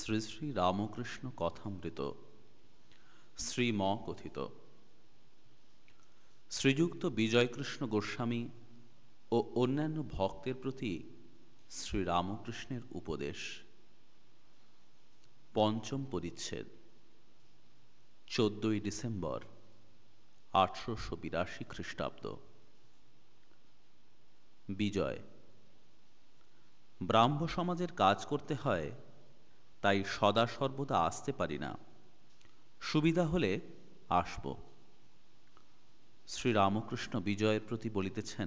শ্রী শ্রী রামকৃষ্ণ কথামৃত শ্রীম কথিত শ্রীযুক্ত বিজয়কৃষ্ণ গোস্বামী ও অন্যান্য ভক্তের প্রতি শ্রীরামকৃষ্ণের উপদেশ। পঞ্চম পরিচ্ছেদ। 14ই ডিসেম্বর 1882 খ্রিস্টাব্দ। বিজয়। ব্রাহ্ম সমাজের কাজ করতে হয়, তাই সদা সর্বদা আসতে পারি না। সুবিধা হলে আসব। শ্রীরামকৃষ্ণ বিজয়ের প্রতি বলিতেছেন,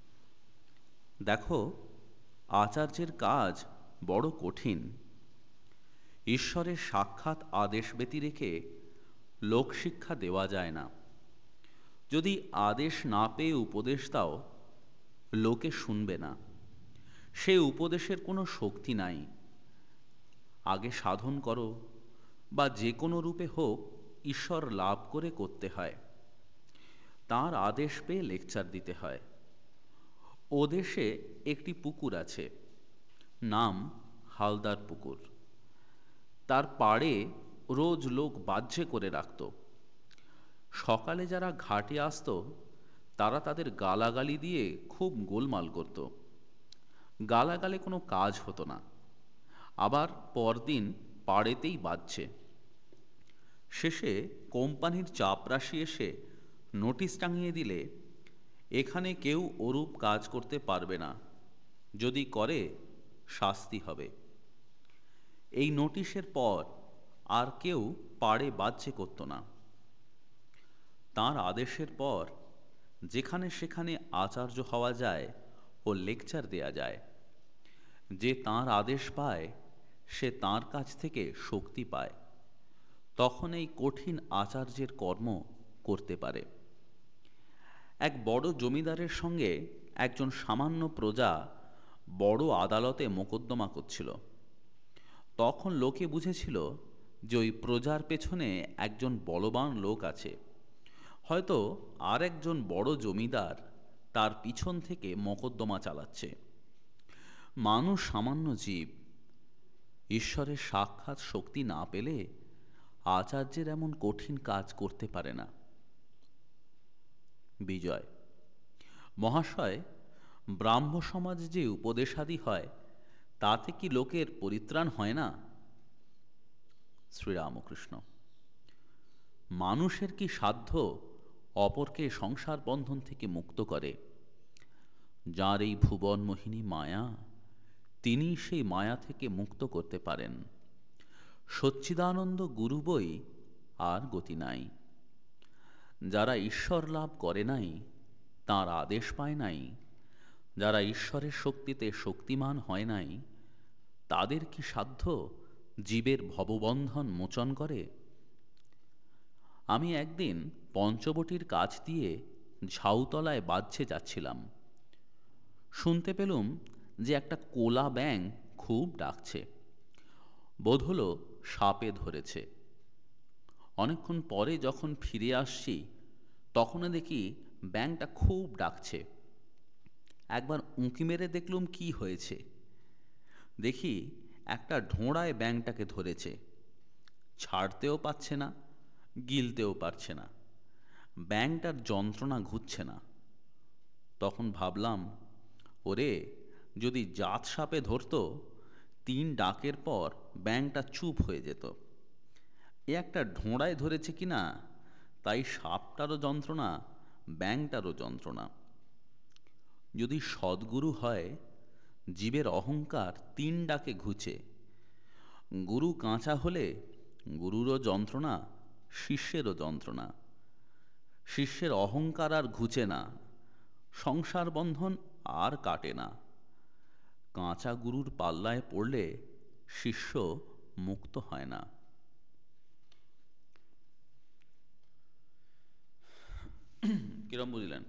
দেখো, আচার্যের কাজ বড় কঠিন। ঈশ্বরের সাক্ষাৎ আদেশ ব্যতি রেখে লোকশিক্ষা দেওয়া যায় না। যদি আদেশ না পেয়ে উপদেশ দাও, লোকে শুনবে না। সে উপদেশের কোনো শক্তি নাই। আগে সাধন করো, বা যে কোনো রূপে হোক ঈশ্বর লাভ করে করতে হয়। তাঁর আদেশ পেয়ে লেকচার দিতে হয়। ও দেশে একটি পুকুর আছে, নাম হালদার পুকুর। তার পাড়ে রোজ লোক বাহ্যে করে রাখত। সকালে যারা ঘাটে আসতো, তারা তাদের গালাগালি দিয়ে খুব গোলমাল করত। গালাগালে কোনো কাজ হতো না। আবার পরদিন পাড়েতেই বাজছে। শেষে কোম্পানির চাপরাশি এসে নোটিশ টাঙিয়ে দিলে, এখানে কেউ ওরূপ কাজ করতে পারবে না, যদি করে শাস্তি হবে। এই নোটিশের পর আর কেউ পাড়ে বাজছে করত না। তাঁর আদেশের পর যেখানে সেখানে আচার্য হওয়া যায় ও লেকচার দেয়া যায়। যে তাঁর আদেশ পায়, সে তাঁর কাছ থেকে শক্তি পায়। তখন এই কঠিন আচার্যের কর্ম করতে পারে। এক বড় জমিদারের সঙ্গে একজন সামান্য প্রজা বড় আদালতে মোকদ্দমা করছিল। তখন লোকে বুঝেছিল যে ওই প্রজার পেছনে একজন বলবান লোক আছে। হয়তো আর একজন বড় জমিদার তার পিছন থেকে মোকদ্দমা চালাচ্ছে। মানুষ সামান্য জীব। ঈশ্বরের সাক্ষাৎ শক্তি না পেলে আচার্যের এমন কঠিন কাজ করতে পারে না। বিজয়। মহাশয়, ব্রাহ্ম সমাজ যে উপদেশাদি হয়, তাতে কি লোকের পরিত্রাণ হয় না? শ্রীরামকৃষ্ণ। মানুষের কি সাধ্য অপরকে সংসার বন্ধন থেকে মুক্ত করে? যার এই ভুবন মোহিনী মায়া, তিনি সেই মায়া থেকে মুক্ত করতে পারেন। সচ্চিদানন্দ গুরু বই আর গতি নাই। যারা ঈশ্বর লাভ করে নাই, তাঁর আদেশ পায় নাই, যারা ঈশ্বরের শক্তিতে শক্তিমান হয় নাই, তাদের কি সাধ্য জীবের ভববন্ধন মোচন করে? আমি একদিন পঞ্চবটির কাছ দিয়ে ঝাউতলায় বাহ্যে যাচ্ছিলাম। শুনতে পেলুম যে একটা কোলা ব্যাঙ খুব ডাকছে। বোধ হলো সাপে ধরেছে। অনেকক্ষণ পরে যখন ফিরে আসছি, তখনও দেখি ব্যাঙটা খুব ডাকছে। একবার উঁকি মেরে দেখলুম কি হয়েছে। দেখি একটা ঢোঁড়ায় ব্যাঙটাকে ধরেছে। ছাড়তেও পারছে না, গিলতেও পারছে না। ব্যাঙটার যন্ত্রণা ঘুচছে না। তখন ভাবলাম, ওরে, যদি জাত সাপে ধরত, 3 ডাকের পর ব্যাঙটা চুপ হয়ে যেত। এ একটা ঢোঁড়ায় ধরেছে কিনা, তাই সাপটারও যন্ত্রণা, ব্যাঙটারও যন্ত্রণা। যদি সদ্গুরু হয়, জীবের অহংকার 3 ডাকে ঘুচে। গুরু কাঁচা হলে গুরুরও যন্ত্রণা, শিষ্যেরও যন্ত্রণা। শিষ্যের অহংকার আর ঘুচে না, সংসার বন্ধন আর কাটে না। কাঁচা গুরুর পাল্লায় পড়লে শিষ্য মুক্ত হয় না। কিরম বুঝলেন?